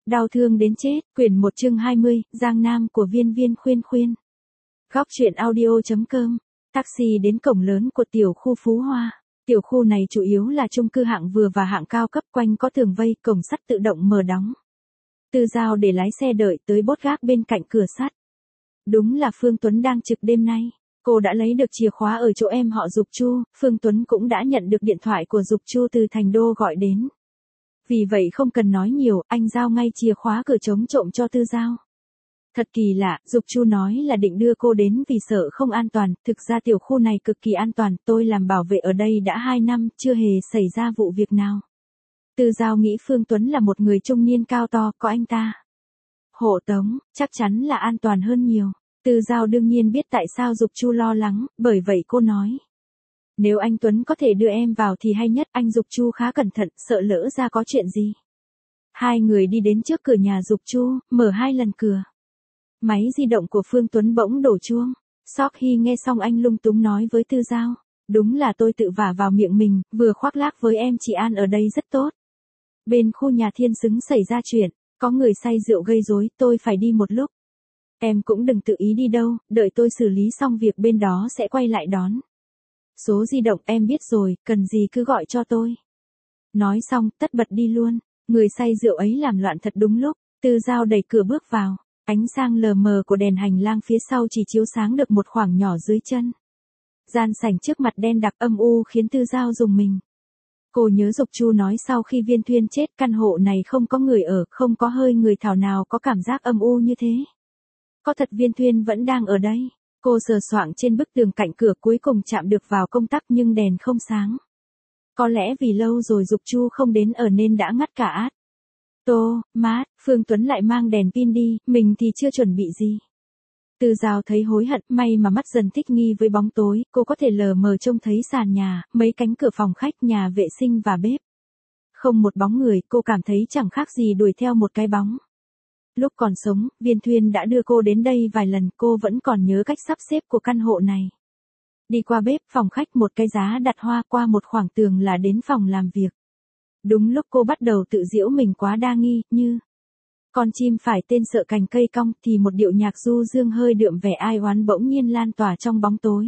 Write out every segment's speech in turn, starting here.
Đau thương đến chết, quyển 1 chương 20, Giang Nam của Viên Viên Khuyên Khuyên. Góc truyện audio.com. Taxi đến cổng lớn của tiểu khu Phú Hoa. Tiểu khu này chủ yếu là chung cư hạng vừa và hạng cao cấp, quanh có tường vây, cổng sắt tự động mở đóng. Tư Giao để lái xe đợi tới bốt gác bên cạnh cửa sắt. Đúng là Phương Tuấn đang trực đêm nay. Cô đã lấy được chìa khóa ở chỗ em họ Dục Chu, Phương Tuấn cũng đã nhận được điện thoại của Dục Chu từ Thành Đô gọi đến. Vì vậy không cần nói nhiều, anh giao ngay chìa khóa cửa chống trộm cho Tư Giao. Thật kỳ lạ, Dục Chu nói là định đưa cô đến vì sợ không an toàn, thực ra tiểu khu này cực kỳ an toàn, tôi làm bảo vệ ở đây đã 2 năm, chưa hề xảy ra vụ việc nào. Tư Giao nghĩ Phương Tuấn là một người trung niên cao to, có anh ta hộ tống, chắc chắn là an toàn hơn nhiều. Tư Giao đương nhiên biết tại sao Dục Chu lo lắng, bởi vậy cô nói. Nếu anh Tuấn có thể đưa em vào thì hay nhất, anh Dục Chu khá cẩn thận, sợ lỡ ra có chuyện gì. Hai người đi đến trước cửa nhà Dục Chu, mở 2 lần cửa. Máy di động của Phương Tuấn bỗng đổ chuông. Sóc Hy nghe xong anh lung túng nói với Tư Giao. Đúng là tôi tự vả vào miệng mình, vừa khoác lác với em chị An ở đây rất tốt. Bên khu nhà Thiên Xứng xảy ra chuyện, có người say rượu gây rối, tôi phải đi một lúc. Em cũng đừng tự ý đi đâu, đợi tôi xử lý xong việc bên đó sẽ quay lại đón. Số di động em biết rồi, cần gì cứ gọi cho tôi. Nói xong, tất bật đi luôn. Người say rượu ấy làm loạn thật đúng lúc. Tư Giao đẩy cửa bước vào. Ánh sáng lờ mờ của đèn hành lang phía sau chỉ chiếu sáng được một khoảng nhỏ dưới chân. Gian sảnh trước mặt đen đặc âm u khiến Tư Giao rùng mình. Cô nhớ Dục Chu nói sau khi Viên Thuyên chết, căn hộ này không có người ở, không có hơi người thảo nào có cảm giác âm u như thế. Có thật Viên Thuyên vẫn đang ở đây. Cô sờ soạng trên bức tường cạnh cửa, cuối cùng chạm được vào công tắc nhưng đèn không sáng. Có lẽ vì lâu rồi Dục Chu không đến ở nên đã ngắt cả át. Mát, Phương Tuấn lại mang đèn pin đi, mình thì chưa chuẩn bị gì. Tư Giao thấy hối hận, may mà mắt dần thích nghi với bóng tối, cô có thể lờ mờ trông thấy sàn nhà, mấy cánh cửa phòng khách, nhà vệ sinh và bếp. Không một bóng người, cô cảm thấy chẳng khác gì đuổi theo một cái bóng. Lúc còn sống, Viên Thuyên đã đưa cô đến đây vài lần, cô vẫn còn nhớ cách sắp xếp của căn hộ này. Đi qua bếp, phòng khách, một cái giá đặt hoa, qua một khoảng tường là đến phòng làm việc. Đúng lúc cô bắt đầu tự giễu mình quá đa nghi, như con chim phải tên sợ cành cây cong, thì một điệu nhạc du dương hơi đượm vẻ ai oán bỗng nhiên lan tỏa trong bóng tối.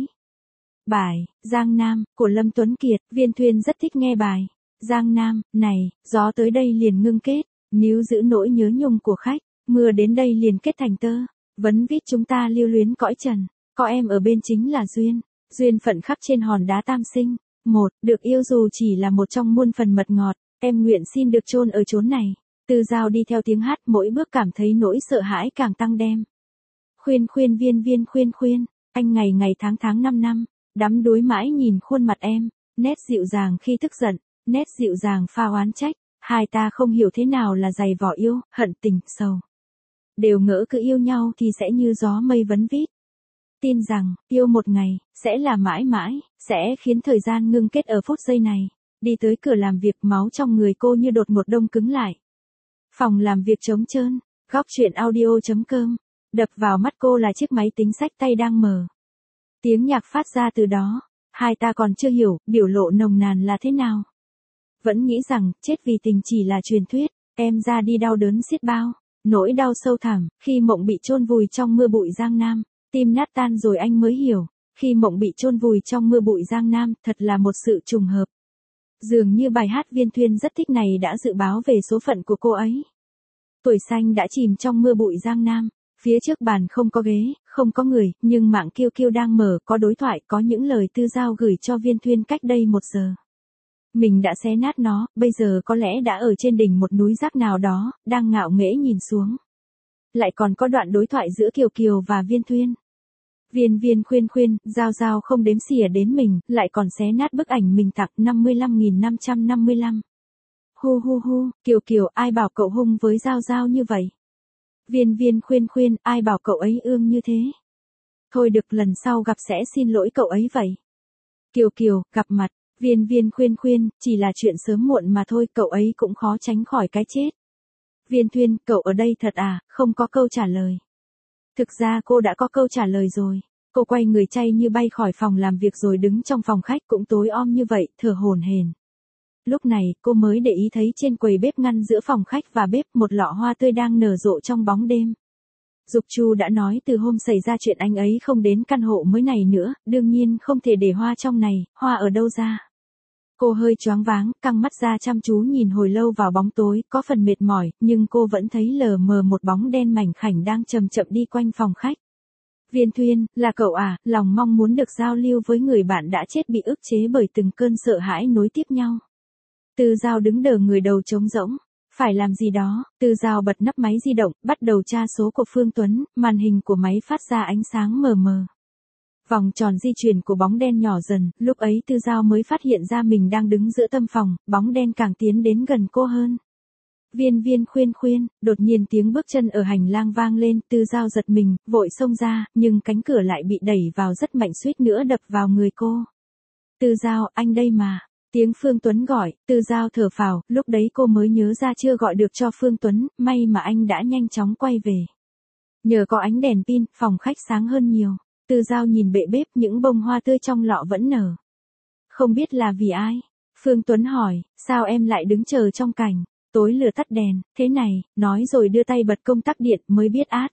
Bài Giang Nam của Lâm Tuấn Kiệt. Viên Thuyên rất thích nghe bài Giang Nam này, gió tới đây liền ngưng kết, níu giữ nỗi nhớ nhung của khách, mưa đến đây liền kết thành tơ, vấn vít chúng ta lưu luyến cõi trần, có em ở bên chính là duyên, duyên phận khắc trên hòn đá tam sinh. Một, được yêu dù chỉ là một trong muôn phần mật ngọt, em nguyện xin được chôn ở chốn này. Tư Giao đi theo tiếng hát, mỗi bước cảm thấy nỗi sợ hãi càng tăng đem. Khuyên khuyên Viên Viên khuyên khuyên, anh ngày ngày tháng tháng năm năm, đắm đuối mãi nhìn khuôn mặt em, nét dịu dàng khi tức giận, nét dịu dàng pha oán trách, hai ta không hiểu thế nào là dày vỏ yêu, hận tình, sầu. Đều ngỡ cứ yêu nhau thì sẽ như gió mây vấn vít. Tin rằng, yêu một ngày, sẽ là mãi mãi, sẽ khiến thời gian ngưng kết ở phút giây này. Đi tới cửa làm việc, máu trong người cô như đột ngột đông cứng lại. Phòng làm việc trống trơn, góc truyện audio.com. Đập vào mắt cô là chiếc máy tính xách tay đang mở. Tiếng nhạc phát ra từ đó. Hai ta còn chưa hiểu, biểu lộ nồng nàn là thế nào. Vẫn nghĩ rằng, chết vì tình chỉ là truyền thuyết. Em ra đi đau đớn xiết bao. Nỗi đau sâu thẳm, khi mộng bị chôn vùi trong mưa bụi Giang Nam. Tim nát tan rồi anh mới hiểu. Khi mộng bị chôn vùi trong mưa bụi Giang Nam, thật là một sự trùng hợp. Dường như bài hát Viên Thuyên rất thích này đã dự báo về số phận của cô ấy. Tuổi xanh đã chìm trong mưa bụi Giang Nam. Phía trước bàn không có ghế, không có người, nhưng mạng kêu kêu đang mở, có đối thoại, có những lời Tư Giao gửi cho Viên Thuyên cách đây 1 giờ. Mình đã xé nát nó, bây giờ có lẽ đã ở trên đỉnh một núi rác nào đó, đang ngạo nghễ nhìn xuống. Lại còn có đoạn đối thoại giữa Kiều Kiều và Viên Thuyên. Viên Viên khuyên khuyên, Giao không đếm xỉa đến mình, lại còn xé nát bức ảnh mình tặng 55.555. Hu, Kiều Kiều, ai bảo cậu hung với Giao như vậy? Viên Viên khuyên khuyên, ai bảo cậu ấy ương như thế? Thôi được, lần sau gặp sẽ xin lỗi cậu ấy vậy. Kiều Kiều, gặp mặt. Viên Viên khuyên khuyên, chỉ là chuyện sớm muộn mà thôi, cậu ấy cũng khó tránh khỏi cái chết. Viên Thuyên, cậu ở đây thật à? Không có câu trả lời. Thực ra cô đã có câu trả lời rồi. Cô quay người chay như bay khỏi phòng làm việc rồi đứng trong phòng khách cũng tối om như vậy, thở hổn hển. Lúc này, cô mới để ý thấy trên quầy bếp ngăn giữa phòng khách và bếp một lọ hoa tươi đang nở rộ trong bóng đêm. Dục Chu đã nói từ hôm xảy ra chuyện anh ấy không đến căn hộ mới này nữa, đương nhiên không thể để hoa trong này, hoa ở đâu ra. Cô hơi choáng váng, căng mắt ra chăm chú nhìn hồi lâu vào bóng tối, có phần mệt mỏi, nhưng cô vẫn thấy lờ mờ một bóng đen mảnh khảnh đang chậm chậm đi quanh phòng khách. Viên Thuyên, là cậu à? Lòng mong muốn được giao lưu với người bạn đã chết bị ức chế bởi từng cơn sợ hãi nối tiếp nhau. Tư Giao đứng đờ người, đầu trống rỗng. Phải làm gì đó, Tư Giao bật nắp máy di động, bắt đầu tra số của Phương Tuấn, màn hình của máy phát ra ánh sáng mờ mờ. Vòng tròn di chuyển của bóng đen nhỏ dần, lúc ấy Tư Giao mới phát hiện ra mình đang đứng giữa tâm phòng, bóng đen càng tiến đến gần cô hơn. Viên khuyên, đột nhiên tiếng bước chân ở hành lang vang lên, Tư Giao giật mình, vội xông ra, nhưng cánh cửa lại bị đẩy vào rất mạnh, suýt nữa đập vào người cô. Tư Giao, anh đây mà. Tiếng Phương Tuấn gọi, Tư Giao thở phào, lúc đấy cô mới nhớ ra chưa gọi được cho Phương Tuấn, may mà anh đã nhanh chóng quay về. Nhờ có ánh đèn pin, phòng khách sáng hơn nhiều. Tư Giao nhìn bệ bếp, những bông hoa tươi trong lọ vẫn nở. Không biết là vì ai? Phương Tuấn hỏi, sao em lại đứng chờ trong cảnh? Tối lửa tắt đèn, thế này, nói rồi đưa tay bật công tắc điện mới biết át.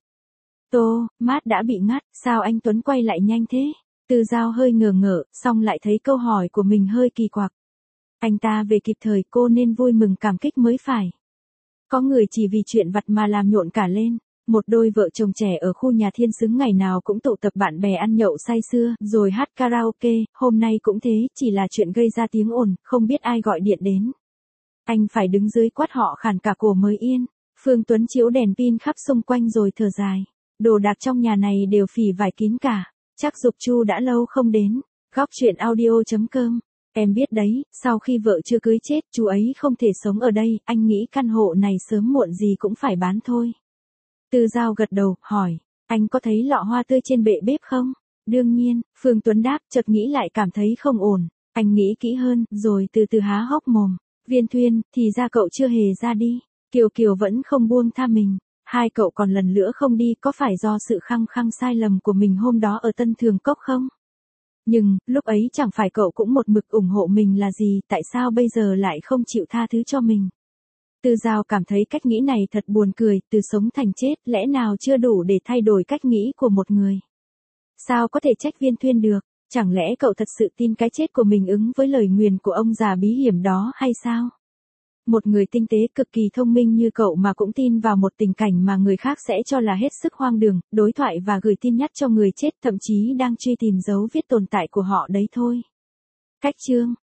Mát đã bị ngắt, sao anh Tuấn quay lại nhanh thế? Tư Giao hơi ngờ ngợ, xong lại thấy câu hỏi của mình hơi kỳ quặc. Anh ta về kịp thời, cô nên vui mừng cảm kích mới phải. Có người chỉ vì chuyện vặt mà làm nhộn cả lên. Một đôi vợ chồng trẻ ở khu nhà Thiên Xứng ngày nào cũng tụ tập bạn bè ăn nhậu say sưa, rồi hát karaoke, hôm nay cũng thế, chỉ là chuyện gây ra tiếng ồn, không biết ai gọi điện đến. Anh phải đứng dưới quát họ khàn cả cổ mới yên. Phương Tuấn chiếu đèn pin khắp xung quanh rồi thở dài. Đồ đạc trong nhà này đều phỉ vải kín cả. Chắc Dục Chu đã lâu không đến. Góc chuyện audio.com. Em biết đấy, sau khi vợ chưa cưới chết, chú ấy không thể sống ở đây, anh nghĩ căn hộ này sớm muộn gì cũng phải bán thôi. Tư Giao gật đầu, hỏi, anh có thấy lọ hoa tươi trên bệ bếp không? Đương nhiên, Phương Tuấn đáp, chợt nghĩ lại cảm thấy không ổn. Anh nghĩ kỹ hơn, rồi từ từ há hốc mồm. Viên Thuyên, thì ra cậu chưa hề ra đi. Kiều Kiều vẫn không buông tha mình. Hai cậu còn lần nữa không đi, có phải do sự khăng khăng sai lầm của mình hôm đó ở Tân Thường Cốc không? Nhưng, lúc ấy chẳng phải cậu cũng một mực ủng hộ mình là gì, tại sao bây giờ lại không chịu tha thứ cho mình? Tư Giao cảm thấy cách nghĩ này thật buồn cười, từ sống thành chết, lẽ nào chưa đủ để thay đổi cách nghĩ của một người? Sao có thể trách Viên Thuyên được? Chẳng lẽ cậu thật sự tin cái chết của mình ứng với lời nguyền của ông già bí hiểm đó hay sao? Một người tinh tế cực kỳ thông minh như cậu mà cũng tin vào một tình cảnh mà người khác sẽ cho là hết sức hoang đường, đối thoại và gửi tin nhắn cho người chết, thậm chí đang truy tìm dấu vết tồn tại của họ đấy thôi. Cách chương